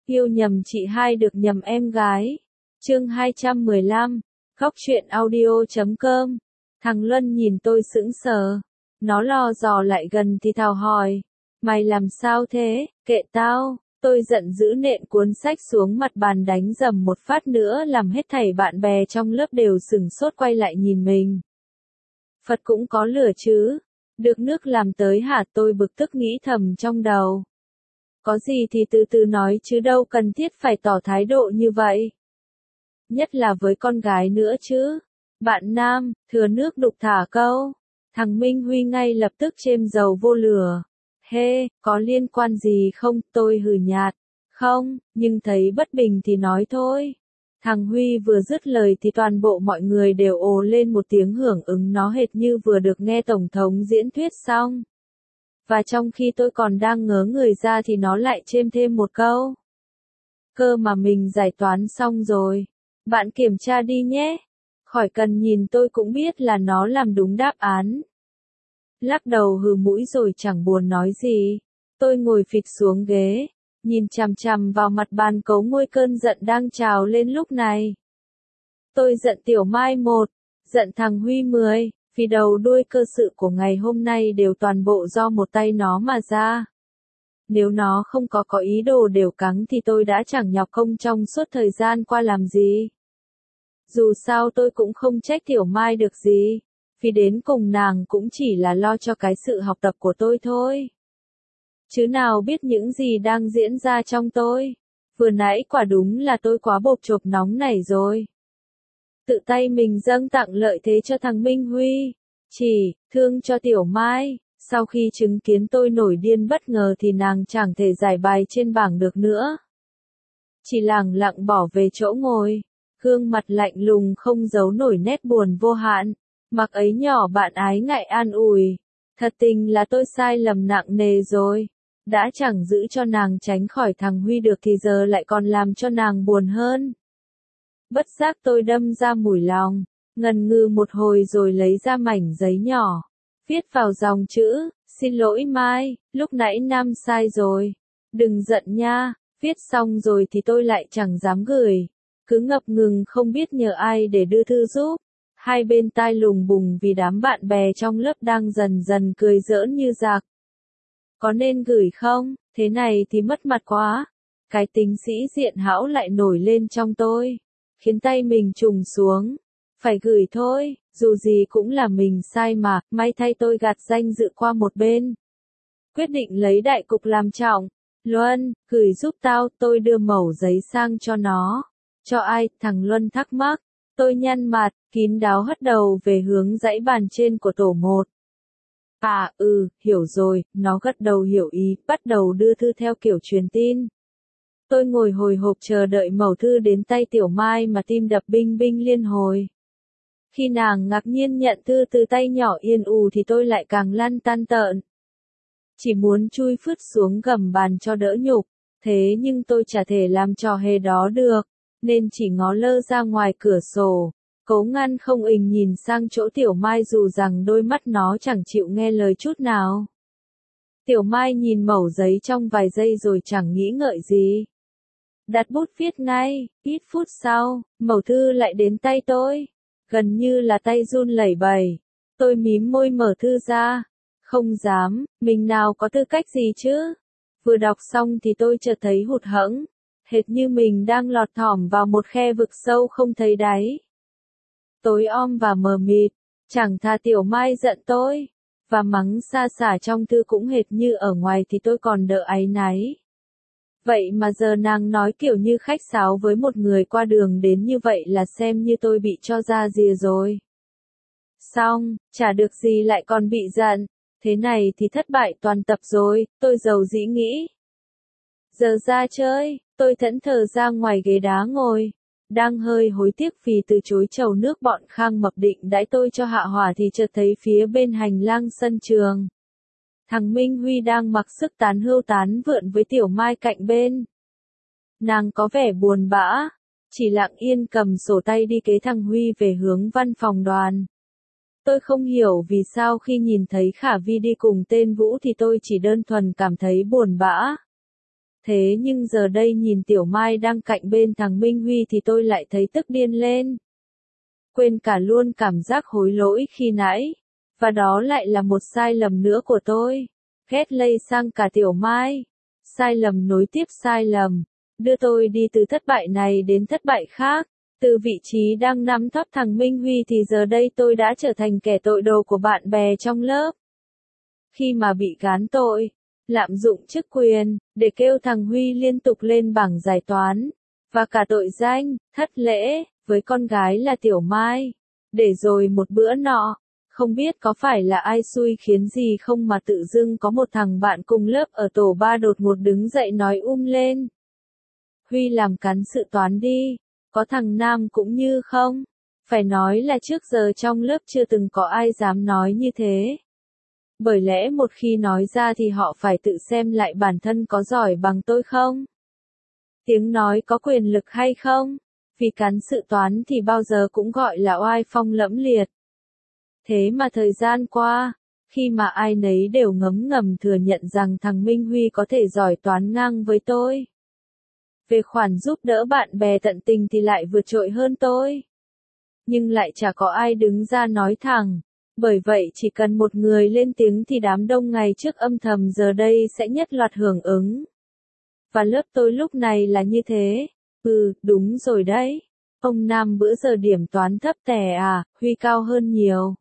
Yêu nhầm chị hai được nhầm em gái. Chương 215, Góc truyện audio.com. Thằng Luân nhìn tôi sững sờ. Nó lò dò lại gần thì thào hỏi. Mày làm sao thế, kệ tao. Tôi giận dữ nện cuốn sách xuống mặt bàn đánh dầm một phát nữa làm hết thảy bạn bè trong lớp đều sửng sốt quay lại nhìn mình. Phật cũng có lửa chứ. Được nước làm tới hả, tôi bực tức nghĩ thầm trong đầu. Có gì thì từ từ nói chứ đâu cần thiết phải tỏ thái độ như vậy. Nhất là với con gái nữa chứ. Bạn nam, thừa nước đục thả câu. Thằng Minh Huy ngay lập tức chêm dầu vô lửa. Hê, có liên quan gì không, tôi hừ nhạt. Không, nhưng thấy bất bình thì nói thôi. Thằng Huy vừa dứt lời thì toàn bộ mọi người đều ồ lên một tiếng hưởng ứng, nó hệt như vừa được nghe Tổng thống diễn thuyết xong. Và trong khi tôi còn đang ngớ người ra thì nó lại chêm thêm một câu. Cơ mà mình giải toán xong rồi. Bạn kiểm tra đi nhé. Khỏi cần nhìn tôi cũng biết là nó làm đúng đáp án. Lắc đầu hừ mũi rồi chẳng buồn nói gì. Tôi ngồi phịch xuống ghế, nhìn chằm chằm vào mặt bàn cấu nguôi cơn giận đang trào lên lúc này. Tôi giận Tiểu Mai 1, giận thằng Huy 10, vì đầu đuôi cơ sự của ngày hôm nay đều toàn bộ do một tay nó mà ra. Nếu nó không có ý đồ đều cắng thì tôi đã chẳng nhọc công trong suốt thời gian qua làm gì. Dù sao tôi cũng không trách Tiểu Mai được gì, vì đến cùng nàng cũng chỉ là lo cho cái sự học tập của tôi thôi. Chứ nào biết những gì đang diễn ra trong tôi. Vừa nãy quả đúng là tôi quá bộp chộp nóng nảy rồi. Tự tay mình dâng tặng lợi thế cho thằng Minh Huy. Chỉ, thương cho Tiểu Mai. Sau khi chứng kiến tôi nổi điên bất ngờ thì nàng chẳng thể giải bài trên bảng được nữa. Chỉ lẳng lặng bỏ về chỗ ngồi. Gương mặt lạnh lùng không giấu nổi nét buồn vô hạn. Mặc ấy nhỏ bạn ái ngại an ủi. Thật tình là tôi sai lầm nặng nề rồi. Đã chẳng giữ cho nàng tránh khỏi thằng Huy được thì giờ lại còn làm cho nàng buồn hơn. Bất giác tôi đâm ra mủi lòng, ngần ngừ một hồi rồi lấy ra mảnh giấy nhỏ. Viết vào dòng chữ, xin lỗi Mai, lúc nãy Nam sai rồi. Đừng giận nha, viết xong rồi thì tôi lại chẳng dám gửi. Cứ ngập ngừng không biết nhờ ai để đưa thư giúp. Hai bên tai lùng bùng vì đám bạn bè trong lớp đang dần dần cười giỡn như giặc. Có nên gửi không? Thế này thì mất mặt quá. Cái tính sĩ diện hão lại nổi lên trong tôi, khiến tay mình trùng xuống. Phải gửi thôi, dù gì cũng là mình sai mà, may thay tôi gạt danh dự qua một bên. Quyết định lấy đại cục làm trọng. Luân, gửi giúp tao, tôi đưa mẩu giấy sang cho nó. Cho ai? Thằng Luân thắc mắc. Tôi nhăn mặt, kín đáo hất đầu về hướng dãy bàn trên của tổ 1. À, hiểu rồi, nó gật đầu hiểu ý, bắt đầu đưa thư theo kiểu truyền tin. Tôi ngồi hồi hộp chờ đợi mẩu thư đến tay Tiểu Mai mà tim đập binh binh liên hồi. Khi nàng ngạc nhiên nhận thư từ tay nhỏ Yên ù thì tôi lại càng lăn tăn tợn. Chỉ muốn chui phứt xuống gầm bàn cho đỡ nhục, thế nhưng tôi chả thể làm trò hề đó được, nên chỉ ngó lơ ra ngoài cửa sổ. Cố ngăn không ình nhìn sang chỗ Tiểu Mai dù rằng đôi mắt nó chẳng chịu nghe lời chút nào. Tiểu Mai nhìn mẩu giấy trong vài giây rồi chẳng nghĩ ngợi gì. Đặt bút viết ngay, ít phút sau, mẩu thư lại đến tay tôi. Gần như là tay run lẩy bẩy. Tôi mím môi mở thư ra. Không dám, mình nào có tư cách gì chứ. Vừa đọc xong thì tôi chợt thấy hụt hẫng. Hệt như mình đang lọt thỏm vào một khe vực sâu không thấy đáy. Tối om và mờ mịt, chẳng thà Tiểu Mai giận tôi, và mắng xa xả trong thư cũng hệt như ở ngoài thì tôi còn đỡ áy náy. Vậy mà giờ nàng nói kiểu như khách sáo với một người qua đường đến như vậy là xem như tôi bị cho ra rìa rồi. Xong, chả được gì lại còn bị giận, thế này thì thất bại toàn tập rồi, tôi dầu dĩ nghĩ. Giờ ra chơi, tôi thẫn thờ ra ngoài ghế đá ngồi. Đang hơi hối tiếc vì từ chối chầu nước bọn Khang Mập định đãi tôi cho hạ hỏa thì chợt thấy phía bên hành lang sân trường. Thằng Minh Huy đang mặc sức tán hưu tán vượn với Tiểu Mai cạnh bên. Nàng có vẻ buồn bã, chỉ lặng yên cầm sổ tay đi kế thằng Huy về hướng văn phòng đoàn. Tôi không hiểu vì sao khi nhìn thấy Khả Vi đi cùng tên Vũ thì tôi chỉ đơn thuần cảm thấy buồn bã. Thế nhưng giờ đây nhìn Tiểu Mai đang cạnh bên thằng Minh Huy thì tôi lại thấy tức điên lên. Quên cả luôn cảm giác hối lỗi khi nãy. Và đó lại là một sai lầm nữa của tôi. Ghét lây sang cả Tiểu Mai. Sai lầm nối tiếp sai lầm. Đưa tôi đi từ thất bại này đến thất bại khác. Từ vị trí đang nắm thóp thằng Minh Huy thì giờ đây tôi đã trở thành kẻ tội đồ của bạn bè trong lớp. Khi mà bị gán tội, lạm dụng chức quyền, để kêu thằng Huy liên tục lên bảng giải toán, và cả tội danh, thất lễ, với con gái là Tiểu Mai. Để rồi một bữa nọ, không biết có phải là ai xui khiến gì không mà tự dưng có một thằng bạn cùng lớp ở tổ 3 đột ngột đứng dậy nói lên. Huy làm cán sự toán đi, có thằng Nam cũng như không? Phải nói là trước giờ trong lớp chưa từng có ai dám nói như thế. Bởi lẽ một khi nói ra thì họ phải tự xem lại bản thân có giỏi bằng tôi không? Tiếng nói có quyền lực hay không? Vì cán sự toán thì bao giờ cũng gọi là oai phong lẫm liệt. Thế mà thời gian qua, khi mà ai nấy đều ngấm ngầm thừa nhận rằng thằng Minh Huy có thể giỏi toán ngang với tôi. Về khoản giúp đỡ bạn bè tận tình thì lại vượt trội hơn tôi. Nhưng lại chả có ai đứng ra nói thẳng. Bởi vậy chỉ cần một người lên tiếng thì đám đông ngày trước âm thầm giờ đây sẽ nhất loạt hưởng ứng. Và lớp tôi lúc này là như thế. Đúng rồi đấy. Ông Nam bữa giờ điểm toán thấp tè à, Huy cao hơn nhiều.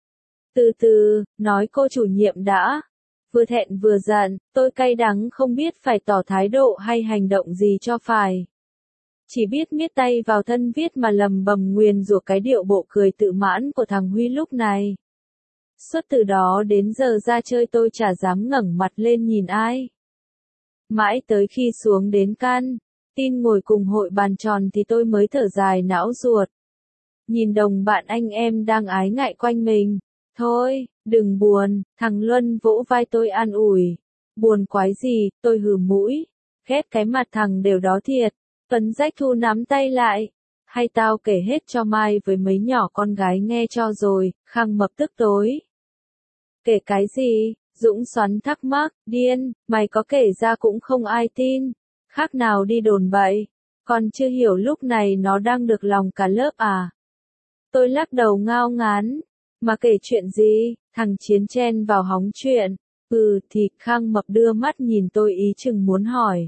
Từ từ, nói cô chủ nhiệm đã. Vừa thẹn vừa giận, tôi cay đắng không biết phải tỏ thái độ hay hành động gì cho phải. Chỉ biết miết tay vào thân viết mà lầm bầm nguyền rủa cái điệu bộ cười tự mãn của thằng Huy lúc này. Suốt từ đó đến giờ ra chơi tôi chả dám ngẩng mặt lên nhìn ai. Mãi tới khi xuống đến căn tin ngồi cùng hội bàn tròn thì tôi mới thở dài não ruột. Nhìn đồng bạn anh em đang ái ngại quanh mình. Thôi, đừng buồn, thằng Luân vỗ vai tôi an ủi. Buồn quái gì, tôi hừ mũi. Ghét cái mặt thằng đều đó thiệt. Tuấn Rách Thu nắm tay lại. Hay tao kể hết cho Mai với mấy nhỏ con gái nghe cho rồi, Khang Mập tức tối. Kể cái gì? Dũng xoắn thắc mắc, điên, mày có kể ra cũng không ai tin. Khác nào đi đồn bậy. Còn chưa hiểu lúc này nó đang được lòng cả lớp à? Tôi lắc đầu ngao ngán. Mà kể chuyện gì? Thằng Chiến chen vào hóng chuyện. Thì Khang Mập đưa mắt nhìn tôi ý chừng muốn hỏi.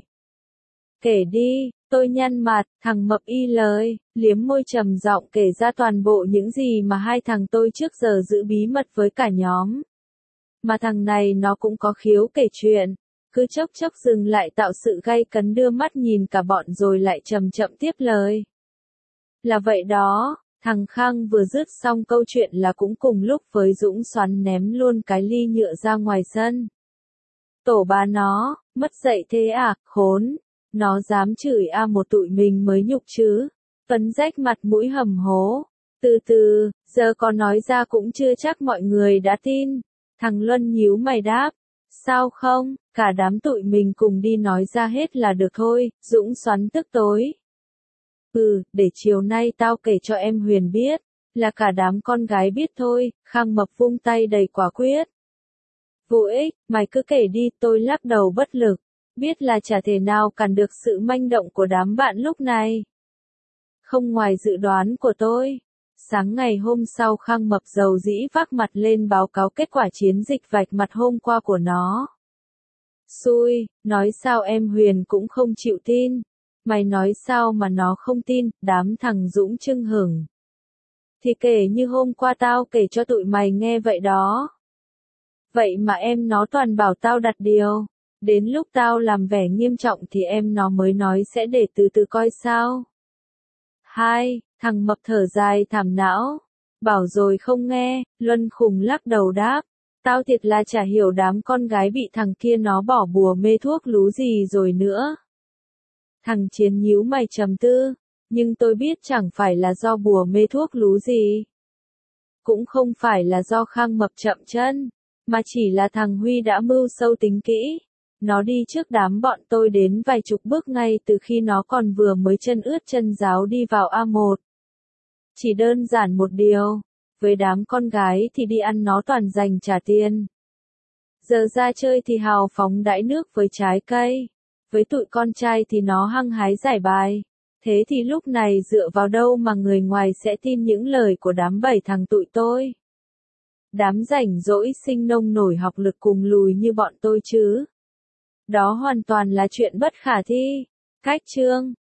Kể đi, tôi nhăn mặt, thằng Mập y lời, liếm môi trầm giọng kể ra toàn bộ những gì mà hai thằng tôi trước giờ giữ bí mật với cả nhóm. Mà thằng này nó cũng có khiếu kể chuyện, cứ chốc chốc dừng lại tạo sự gay cấn đưa mắt nhìn cả bọn rồi lại chậm chậm tiếp lời. Là vậy đó, thằng Khang vừa dứt xong câu chuyện là cũng cùng lúc với Dũng xoắn ném luôn cái ly nhựa ra ngoài sân. Tổ bà nó, mất dạy thế à, khốn, nó dám chửi một tụi mình mới nhục chứ. Tuấn Rách mặt mũi hầm hố. Từ từ, giờ có nói ra cũng chưa chắc mọi người đã tin. Thằng Luân nhíu mày đáp. Sao không, cả đám tụi mình cùng đi nói ra hết là được thôi, Dũng xoắn tức tối. Để chiều nay tao kể cho em Huyền biết, là cả đám con gái biết thôi, Khang Mập vung tay đầy quả quyết. Vô ích, mày cứ kể đi, tôi lắc đầu bất lực, biết là chả thể nào cản được sự manh động của đám bạn lúc này. Không ngoài dự đoán của tôi. Sáng ngày hôm sau Khang Mập dầu dĩ vác mặt lên báo cáo kết quả chiến dịch vạch mặt hôm qua của nó. Xui, nói sao em Huyền cũng không chịu tin. Mày nói sao mà nó không tin, đám thằng Dũng chưng hửng. Thì kể như hôm qua tao kể cho tụi mày nghe vậy đó. Vậy mà em nó toàn bảo tao đặt điều. Đến lúc tao làm vẻ nghiêm trọng thì em nó mới nói sẽ để từ từ coi sao. Thằng Mập thở dài thảm não. Bảo rồi không nghe, Luân khùng lắc đầu đáp. Tao thiệt là chả hiểu đám con gái bị thằng kia nó bỏ bùa mê thuốc lú gì rồi nữa. Thằng Chiến nhíu mày trầm tư. Nhưng tôi biết chẳng phải là do bùa mê thuốc lú gì. Cũng không phải là do Khang Mập chậm chân. Mà chỉ là thằng Huy đã mưu sâu tính kỹ. Nó đi trước đám bọn tôi đến vài chục bước ngay từ khi nó còn vừa mới chân ướt chân ráo đi vào A1. Chỉ đơn giản một điều, với đám con gái thì đi ăn nó toàn dành trả tiền. Giờ ra chơi thì hào phóng đãi nước với trái cây. Với tụi con trai thì nó hăng hái giải bài. Thế thì lúc này dựa vào đâu mà người ngoài sẽ tin những lời của đám 7 thằng tụi tôi? Đám rảnh rỗi sinh nông nổi học lực cùng lùi như bọn tôi chứ? Đó hoàn toàn là chuyện bất khả thi. Cách chương